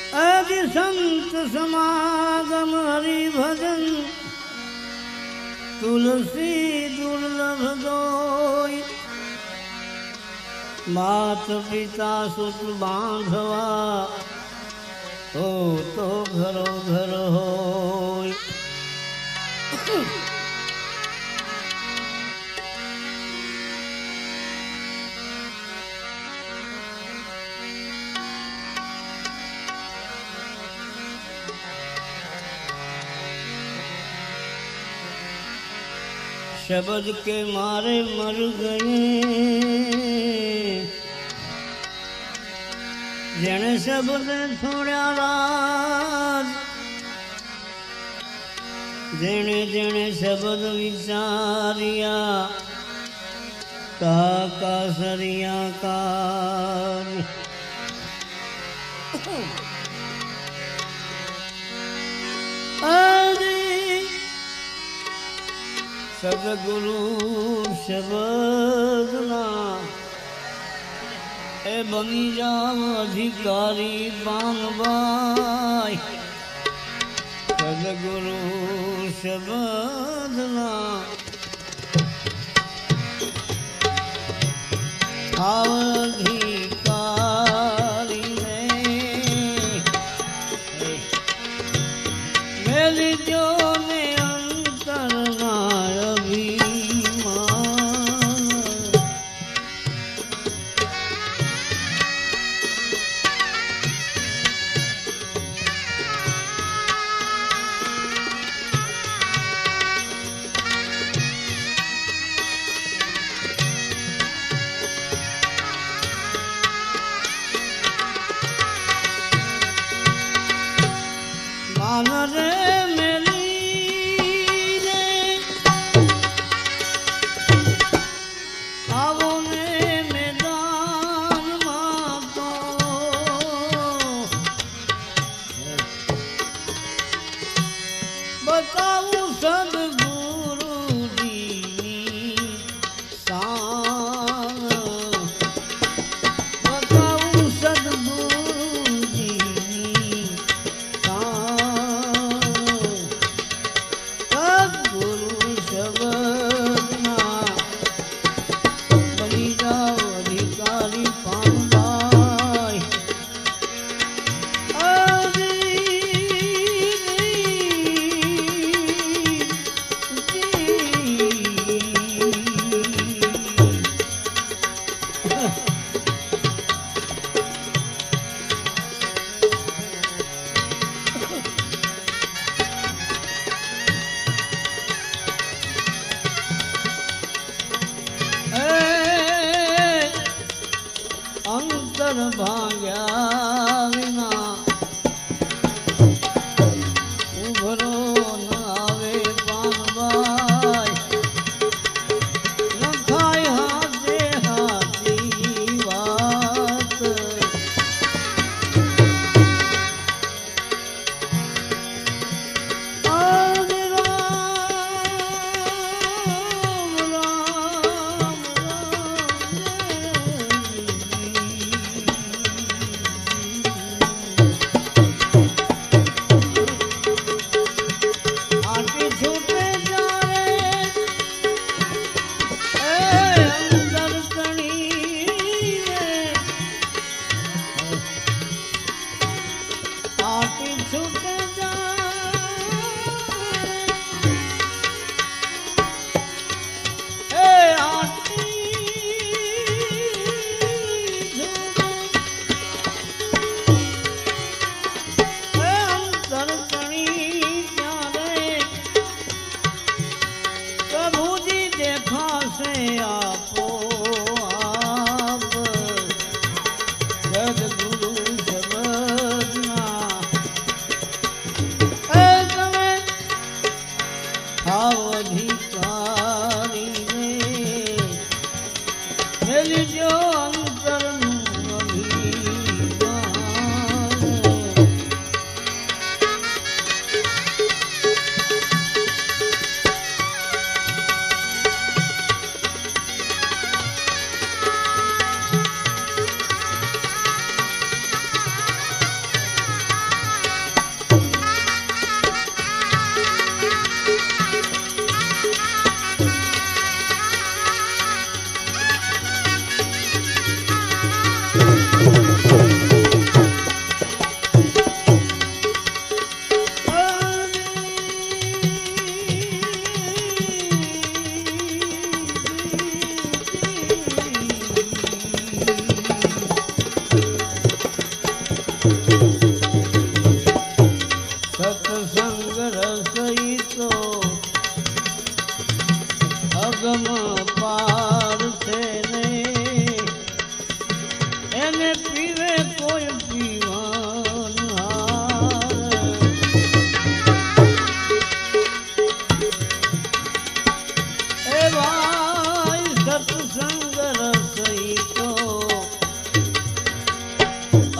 आदि संत समागम हरि भजन तुलसी दुर्लभ दोई मात पिता सुत बांधवा हो तो घरो घर होय। शब्द के मारे मर गए जने शब्द छोड़ा राज जने जने शब्द विचारिया का सरिया कार। सदगुरु शब्द ना ए बनी जाओ अधिकारी बांगबाई। सदगुरु शब्द ना अधिकारी ने मेरी जो ने अंतर ना भाग्या विना उभरो न आवे पानबाई न खाय हाथे हाथी बात। आदि राम राम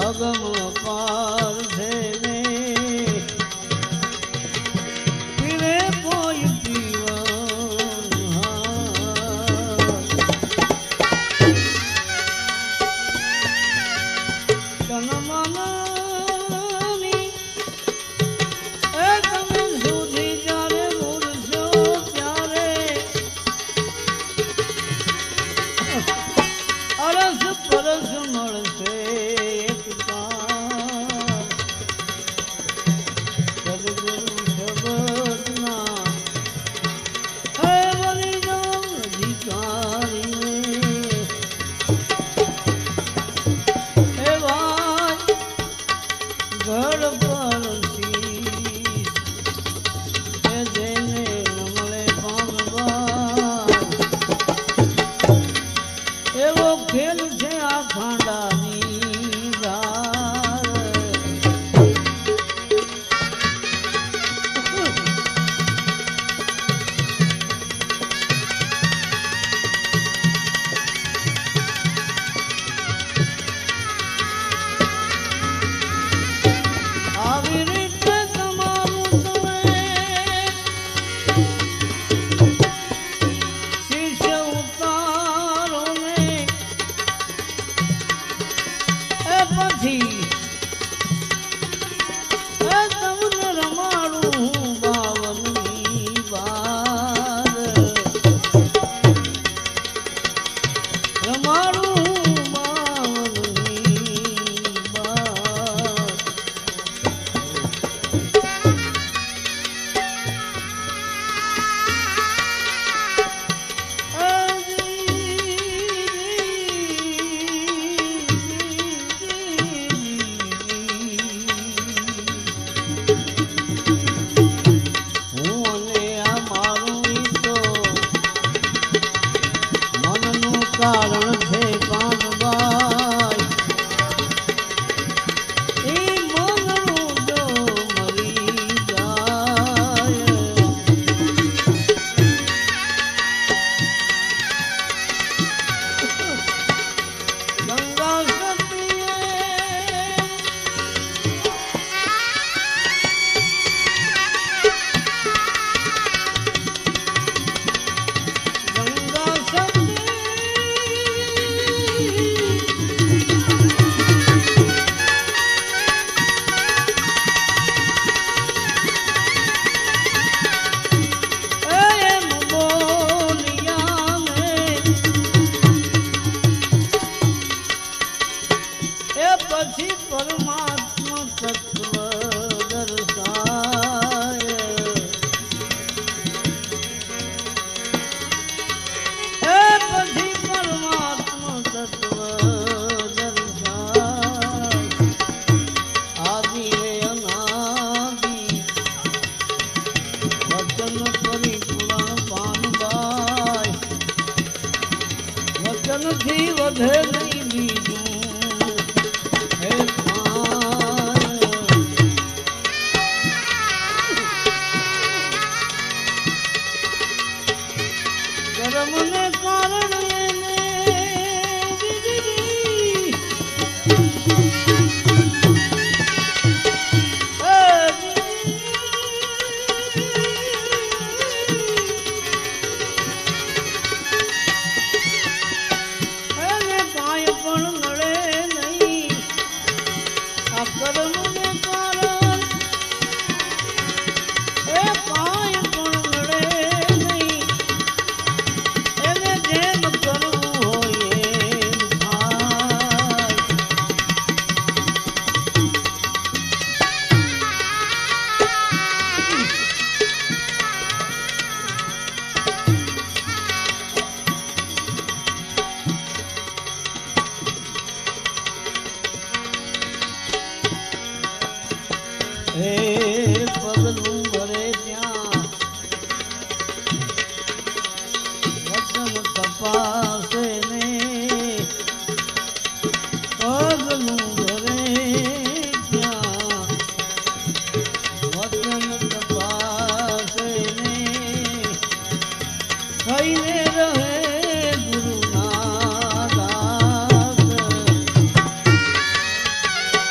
અગમ પાર છે ને પીવે કોઈ જીવન જન્મની એ તમે સુધી જ્યારે મૂળશો ત્યારે અરસ પરસ મળશે એક પાર સદગુરુ શબ્દના હે બની જાઓ અધિકારીને હે ભાઈ ઘર પર શીશ હે જેને ન મળે પામવા એવો ખેલ છે આ ખાંડાની ધાર આવી રીતે તમારું તમે શિષ્ય ઉતારો ને એ પછી એ તમને રમાડું હું 52ની વાર રમાડું હું 52ની વાર હું અને આ મારું ઈ તો મનનું કારણ છે પાનબાઈ ઈ મનનું જો મરી જાય ગંગા સતીએ ગંગા સતી એમ બોલ્યા ને એ પછી પરમાત્મા તત્વ દર્શાય એ પછી પરમાત્મા તત્વ દર્શાય આદિ રે અનાદિ વચન પરિપૂર્ણ પાનબાઈ વચનથી વધે નહીં બીજું હે પાન કર્મને કારણે એને દીદી એને કાંઈ પણ નડે નહીં આ કર્મને કારણ એ કાંઈ પણ નડે નહીં એને જેમ કરવું હોય એમ થાય હે પગલું ભરે ત્યાં વચન તપાસે ને પગલું ભરે ત્યાં વચન તપાસે ને થઈને રહે ગુરુના દાસ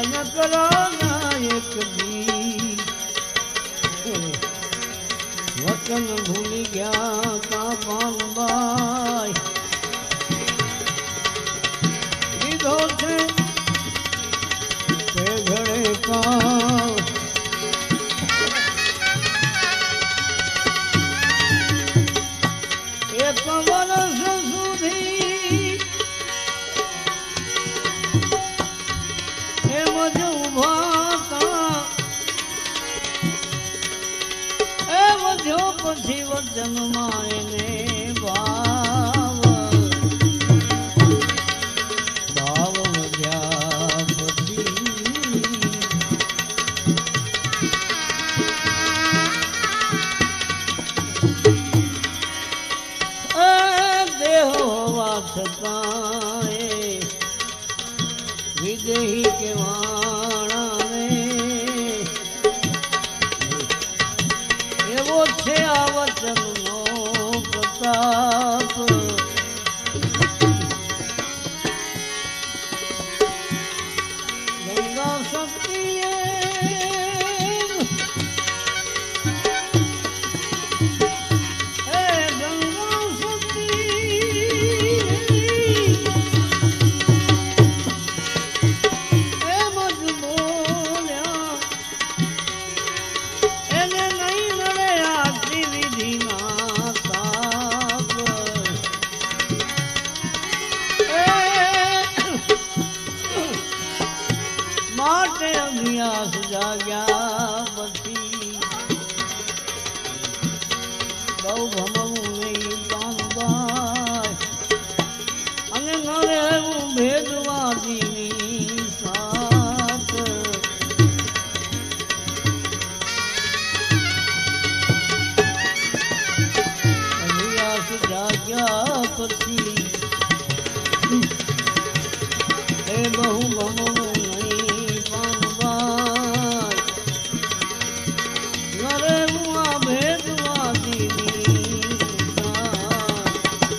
जनक नायक भी वचन भूल गया का पानबाई લીધો છે તે ઘડે કા એક વર્ષ સુધી એમ જ ઉભા તા એ વધ્યો પછી વચન મારે ભાવ ભાવ વધ્યા પછી દેહ હોવા છતાં વિદેહી કેવાણાને એવો છે આ વચનનો પ્રતાપ ગંગા શક્તિએ ગંગા શક્તિ એમ જ બોલ્યા એને નહીં મળે આટલી વિધિના તાપ માટે અભ્યાસ જાગ્યા પછી બહુ ભમવું નહીં પાનબાઈ અને ન રહેવું ભેદવાદીની સાથ અભ્યાસ જાગ્યા પછી એ બહુ ભમવું નહીં પાનબાઈ ન રહેવું આ ભેદવાદીની સાથ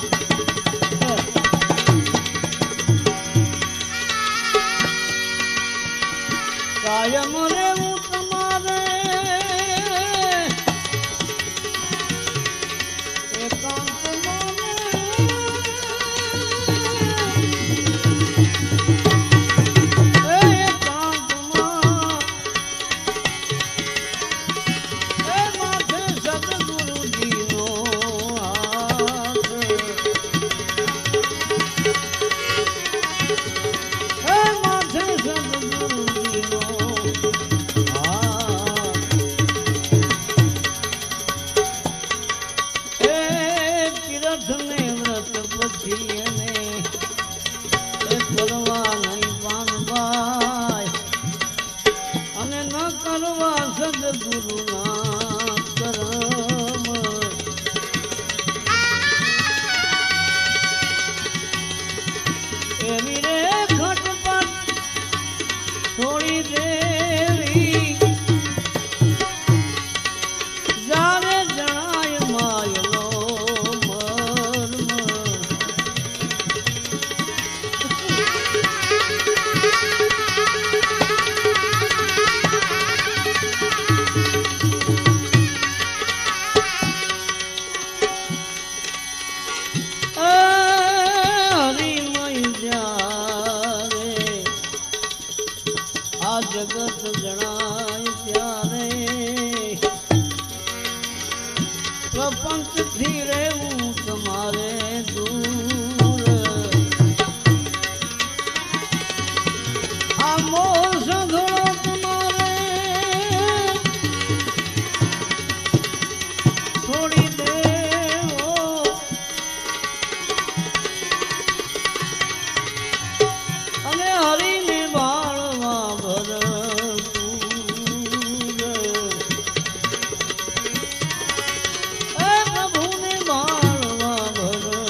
કાયમ રહેવું તમારે એકાંતમાં એકાંતમાં એ માથે સદગુરુજીનો હાથ એ માથે સદગુરુજીનો હાથ એ તીરથને વ્રત પછી એને એ કરવા નહીં પાનબાઈ અને ન કરવા સદગુરુના કરમ એવી રે ખટપટ થોડી દેવી જાણે જણાય માયલો મર્મ હરિમય જ્યારે આ જગત જણાય ત્યારે પ્રપંચથી રહેવું તમારે દૂર આ મોહ સંઘળો તમારે છોડી દેવો અને હરીને બાળવા ભરપૂર એ પ્રભુને બાળવા ભરપૂર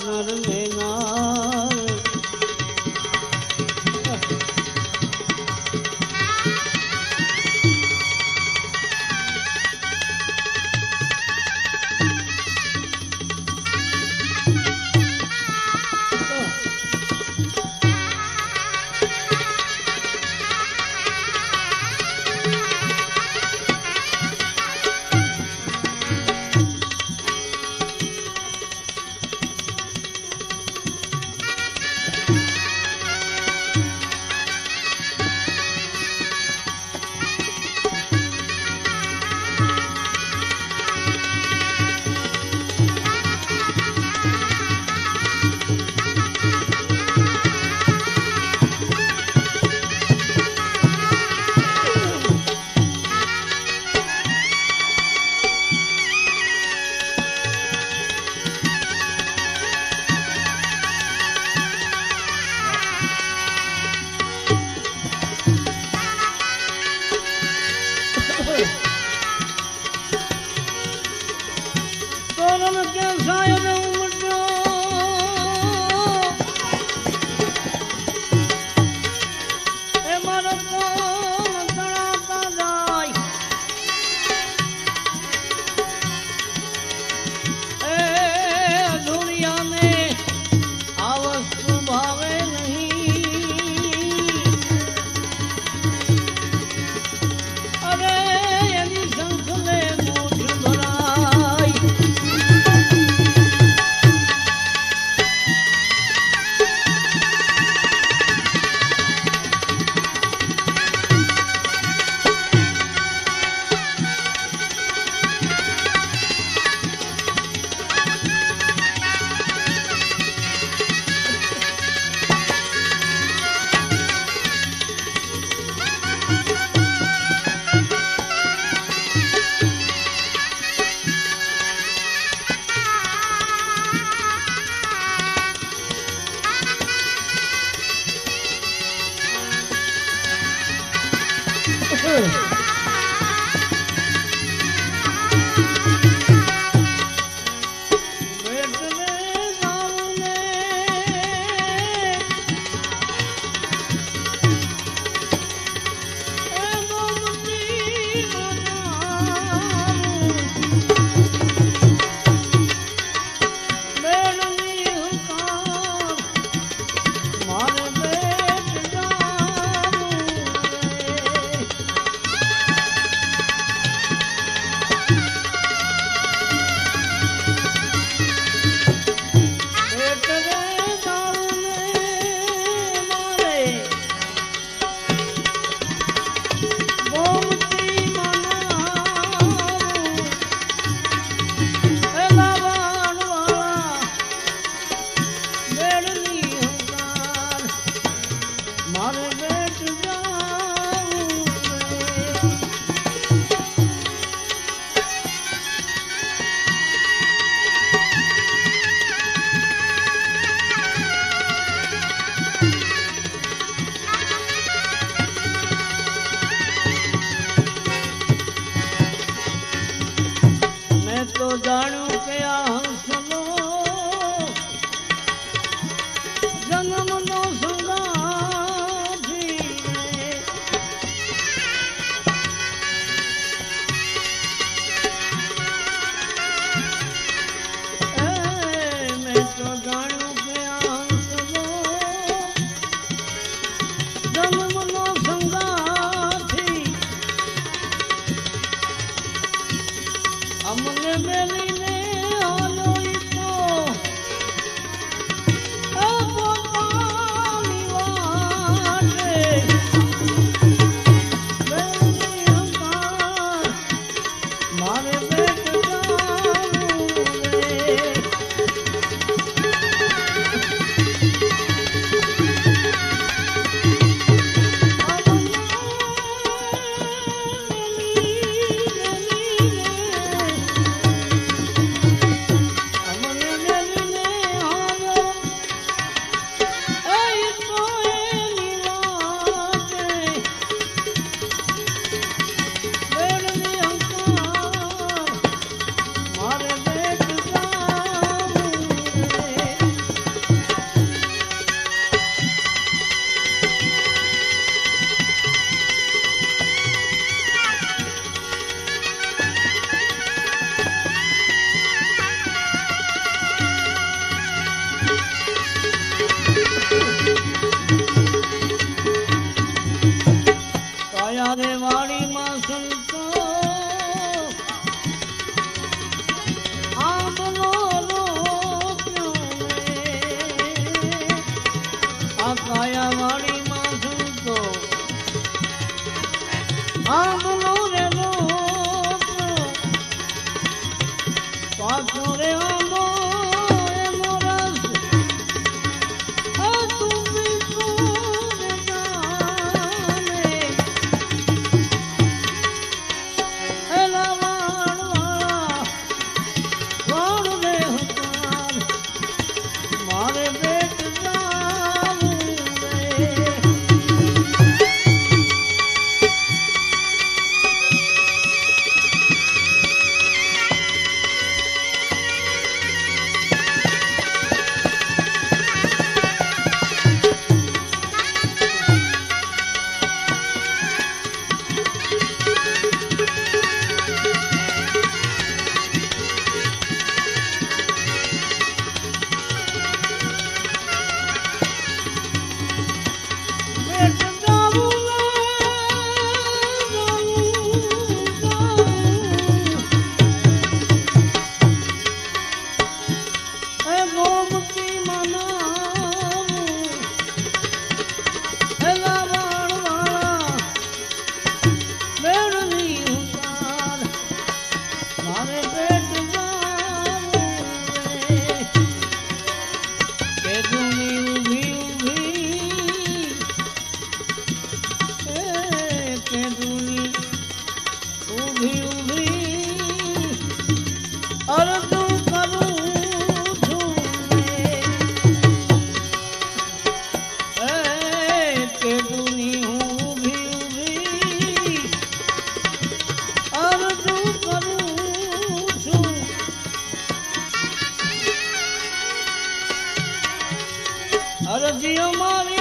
नर में नार પાછો રે આંબો એનો રસ તું પીતો રે જાને એલા વાળવાળા વાળ રે હતાર મારે પેટ જાવું રે અરજી અમારી